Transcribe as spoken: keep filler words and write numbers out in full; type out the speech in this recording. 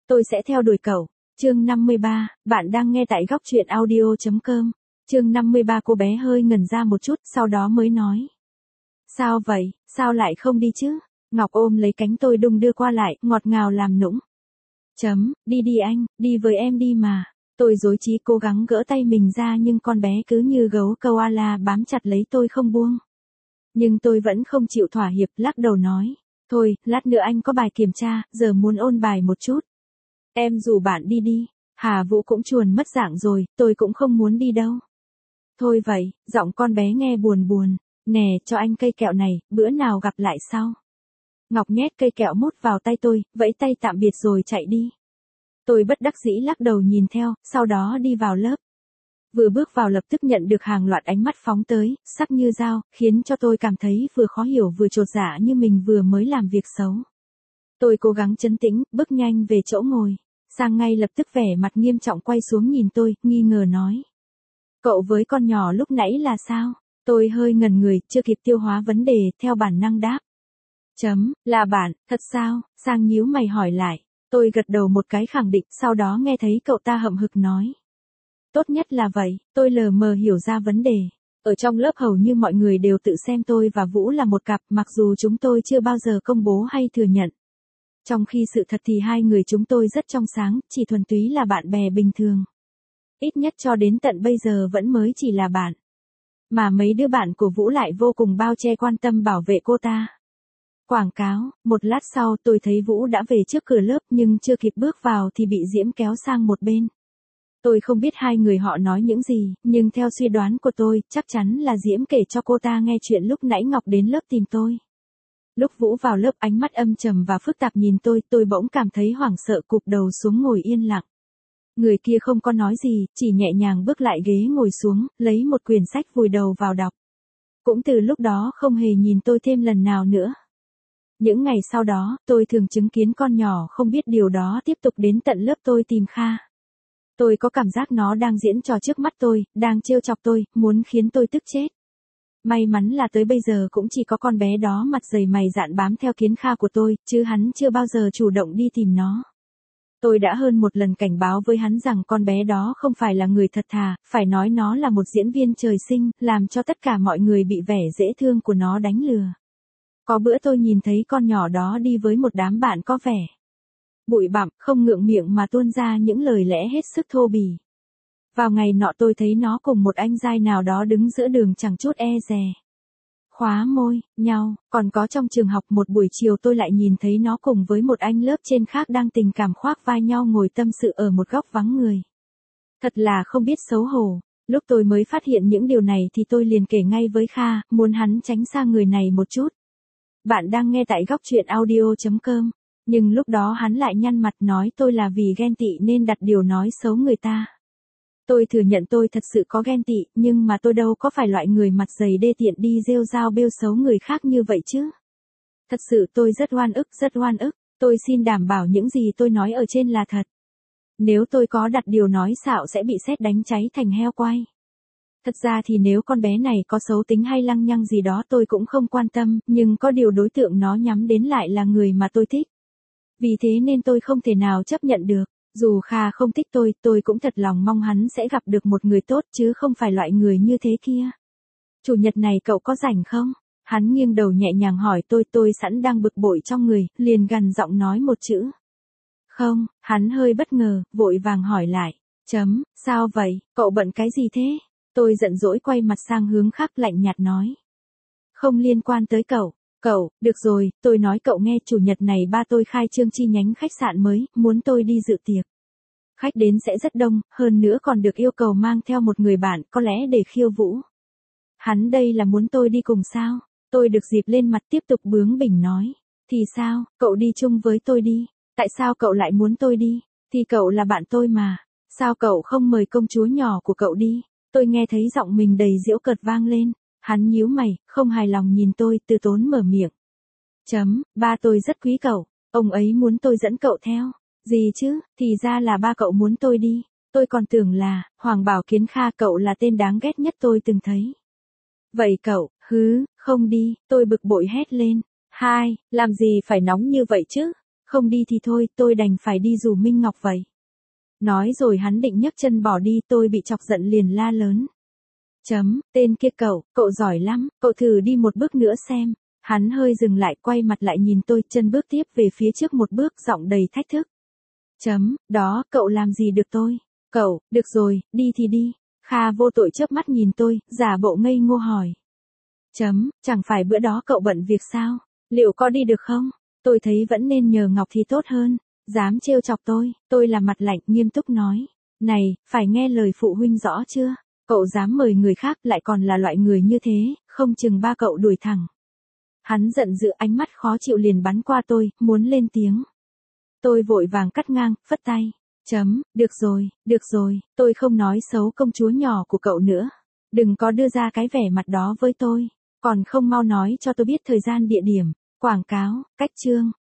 tôi sẽ theo đuổi cậu. Chương năm mươi ba, bạn đang nghe tại góc truyện audio.com. Chương năm mươi ba cô bé hơi ngẩn ra một chút, sau đó mới nói. Sao vậy, sao lại không đi chứ? Ngọc ôm lấy cánh tôi đung đưa qua lại, ngọt ngào làm nũng. Chấm, đi đi anh, đi với em đi mà. Tôi rối trí cố gắng gỡ tay mình ra nhưng con bé cứ như gấu koala bám chặt lấy tôi không buông. Nhưng tôi vẫn không chịu thỏa hiệp, lắc đầu nói. Thôi, lát nữa anh có bài kiểm tra, giờ muốn ôn bài một chút. Em rủ bạn đi đi. Hà Vũ cũng chuồn mất dạng rồi, tôi cũng không muốn đi đâu. Thôi vậy, giọng con bé nghe buồn buồn. Nè, cho anh cây kẹo này, bữa nào gặp lại sau. Ngọc nhét cây kẹo mút vào tay tôi, vẫy tay tạm biệt rồi chạy đi. Tôi bất đắc dĩ lắc đầu nhìn theo, sau đó đi vào lớp. Vừa bước vào lập tức nhận được hàng loạt ánh mắt phóng tới, sắc như dao, khiến cho tôi cảm thấy vừa khó hiểu vừa chột dạ như mình vừa mới làm việc xấu. Tôi cố gắng trấn tĩnh, bước nhanh về chỗ ngồi. Sang ngay lập tức vẻ mặt nghiêm trọng quay xuống nhìn tôi, nghi ngờ nói. Cậu với con nhỏ lúc nãy là sao? Tôi hơi ngần người, chưa kịp tiêu hóa vấn đề, theo bản năng đáp. Chấm, là bạn, thật sao? Sang nhíu mày hỏi lại. Tôi gật đầu một cái khẳng định, sau đó nghe thấy cậu ta hậm hực nói. Tốt nhất là vậy, tôi lờ mờ hiểu ra vấn đề. Ở trong lớp hầu như mọi người đều tự xem tôi và Vũ là một cặp, mặc dù chúng tôi chưa bao giờ công bố hay thừa nhận. Trong khi sự thật thì hai người chúng tôi rất trong sáng, chỉ thuần túy là bạn bè bình thường. Ít nhất cho đến tận bây giờ vẫn mới chỉ là bạn. Mà mấy đứa bạn của Vũ lại vô cùng bao che quan tâm bảo vệ cô ta. Quảng cáo, một lát sau tôi thấy Vũ đã về trước cửa lớp nhưng chưa kịp bước vào thì bị Diễm kéo sang một bên. Tôi không biết hai người họ nói những gì, nhưng theo suy đoán của tôi, chắc chắn là Diễm kể cho cô ta nghe chuyện lúc nãy Ngọc đến lớp tìm tôi. Lúc Vũ vào lớp ánh mắt âm trầm và phức tạp nhìn tôi, tôi bỗng cảm thấy hoảng sợ cụp đầu xuống ngồi yên lặng. Người kia không có nói gì, chỉ nhẹ nhàng bước lại ghế ngồi xuống, lấy một quyển sách vùi đầu vào đọc. Cũng từ lúc đó không hề nhìn tôi thêm lần nào nữa. Những ngày sau đó, tôi thường chứng kiến con nhỏ không biết điều đó tiếp tục đến tận lớp tôi tìm Kha. Tôi có cảm giác nó đang diễn trò trước mắt tôi, đang trêu chọc tôi, muốn khiến tôi tức chết. May mắn là tới bây giờ cũng chỉ có con bé đó mặt dày mày dạn bám theo kiến Kha của tôi, chứ hắn chưa bao giờ chủ động đi tìm nó. Tôi đã hơn một lần cảnh báo với hắn rằng con bé đó không phải là người thật thà, phải nói nó là một diễn viên trời sinh, làm cho tất cả mọi người bị vẻ dễ thương của nó đánh lừa. Có bữa tôi nhìn thấy con nhỏ đó đi với một đám bạn có vẻ bụi bặm, không ngượng miệng mà tuôn ra những lời lẽ hết sức thô bỉ. Vào ngày nọ tôi thấy nó cùng một anh giai nào đó đứng giữa đường chẳng chút e dè. Khóa môi, nhau, còn có trong trường học một buổi chiều tôi lại nhìn thấy nó cùng với một anh lớp trên khác đang tình cảm khoác vai nhau ngồi tâm sự ở một góc vắng người. Thật là không biết xấu hổ. Lúc tôi mới phát hiện những điều này thì tôi liền kể ngay với Kha, muốn hắn tránh xa người này một chút. Bạn đang nghe tại góc truyện audio.com. Nhưng lúc đó hắn lại nhăn mặt nói tôi là vì ghen tị nên đặt điều nói xấu người ta. Tôi thừa nhận tôi thật sự có ghen tị, nhưng mà tôi đâu có phải loại người mặt dày đê tiện đi rêu rao bêu xấu người khác như vậy chứ. Thật sự tôi rất oan ức, rất oan ức, tôi xin đảm bảo những gì tôi nói ở trên là thật. Nếu tôi có đặt điều nói xạo sẽ bị sét đánh cháy thành heo quay. Thật ra thì nếu con bé này có xấu tính hay lăng nhăng gì đó tôi cũng không quan tâm, nhưng có điều đối tượng nó nhắm đến lại là người mà tôi thích. Vì thế nên tôi không thể nào chấp nhận được. Dù Kha không thích tôi, tôi cũng thật lòng mong hắn sẽ gặp được một người tốt chứ không phải loại người như thế kia. Chủ nhật này cậu có rảnh không? Hắn nghiêng đầu nhẹ nhàng hỏi tôi, tôi sẵn đang bực bội trong người, liền gằn giọng nói một chữ. Không, hắn hơi bất ngờ, vội vàng hỏi lại. Chấm, sao vậy, cậu bận cái gì thế? Tôi giận dỗi quay mặt sang hướng khác lạnh nhạt nói. Không liên quan tới cậu. Cậu, được rồi, tôi nói cậu nghe chủ nhật này ba tôi khai trương chi nhánh khách sạn mới, muốn tôi đi dự tiệc. Khách đến sẽ rất đông, hơn nữa còn được yêu cầu mang theo một người bạn, có lẽ để khiêu vũ. Hắn đây là muốn tôi đi cùng sao? Tôi được dịp lên mặt tiếp tục bướng bỉnh nói. Thì sao, cậu đi chung với tôi đi. Tại sao cậu lại muốn tôi đi? Thì cậu là bạn tôi mà. Sao cậu không mời công chúa nhỏ của cậu đi? Tôi nghe thấy giọng mình đầy giễu cợt vang lên. Hắn nhíu mày, không hài lòng nhìn tôi, từ tốn mở miệng. Chấm, ba tôi rất quý cậu, ông ấy muốn tôi dẫn cậu theo. Gì chứ, thì ra là ba cậu muốn tôi đi. Tôi còn tưởng là, Hoàng Bảo Kiến Kha cậu là tên đáng ghét nhất tôi từng thấy. Vậy cậu, hứ, không đi, tôi bực bội hét lên. Hai, làm gì phải nóng như vậy chứ? Không đi thì thôi, tôi đành phải đi rủ Minh Ngọc vậy. Nói rồi hắn định nhấc chân bỏ đi, tôi bị chọc giận liền la lớn. Chấm, tên kia cậu, cậu giỏi lắm, cậu thử đi một bước nữa xem. Hắn hơi dừng lại, quay mặt lại nhìn tôi, chân bước tiếp về phía trước một bước, giọng đầy thách thức. Chấm, đó, cậu làm gì được tôi? Cậu, được rồi, đi thì đi. Kha vô tội chớp mắt nhìn tôi, giả bộ ngây ngô hỏi. Chấm, chẳng phải bữa đó cậu bận việc sao? Liệu có đi được không? Tôi thấy vẫn nên nhờ Ngọc thì tốt hơn. Dám trêu chọc tôi, tôi làm mặt lạnh, nghiêm túc nói. Này, phải nghe lời phụ huynh rõ chưa? Cậu dám mời người khác, lại còn là loại người như thế, không chừng ba cậu đuổi thẳng. Hắn giận dữ, ánh mắt khó chịu liền bắn qua tôi, muốn lên tiếng. Tôi vội vàng cắt ngang, phất tay. Chấm, được rồi, được rồi, tôi không nói xấu công chúa nhỏ của cậu nữa. Đừng có đưa ra cái vẻ mặt đó với tôi. Còn không mau nói cho tôi biết thời gian địa điểm, quảng cáo, cách chương.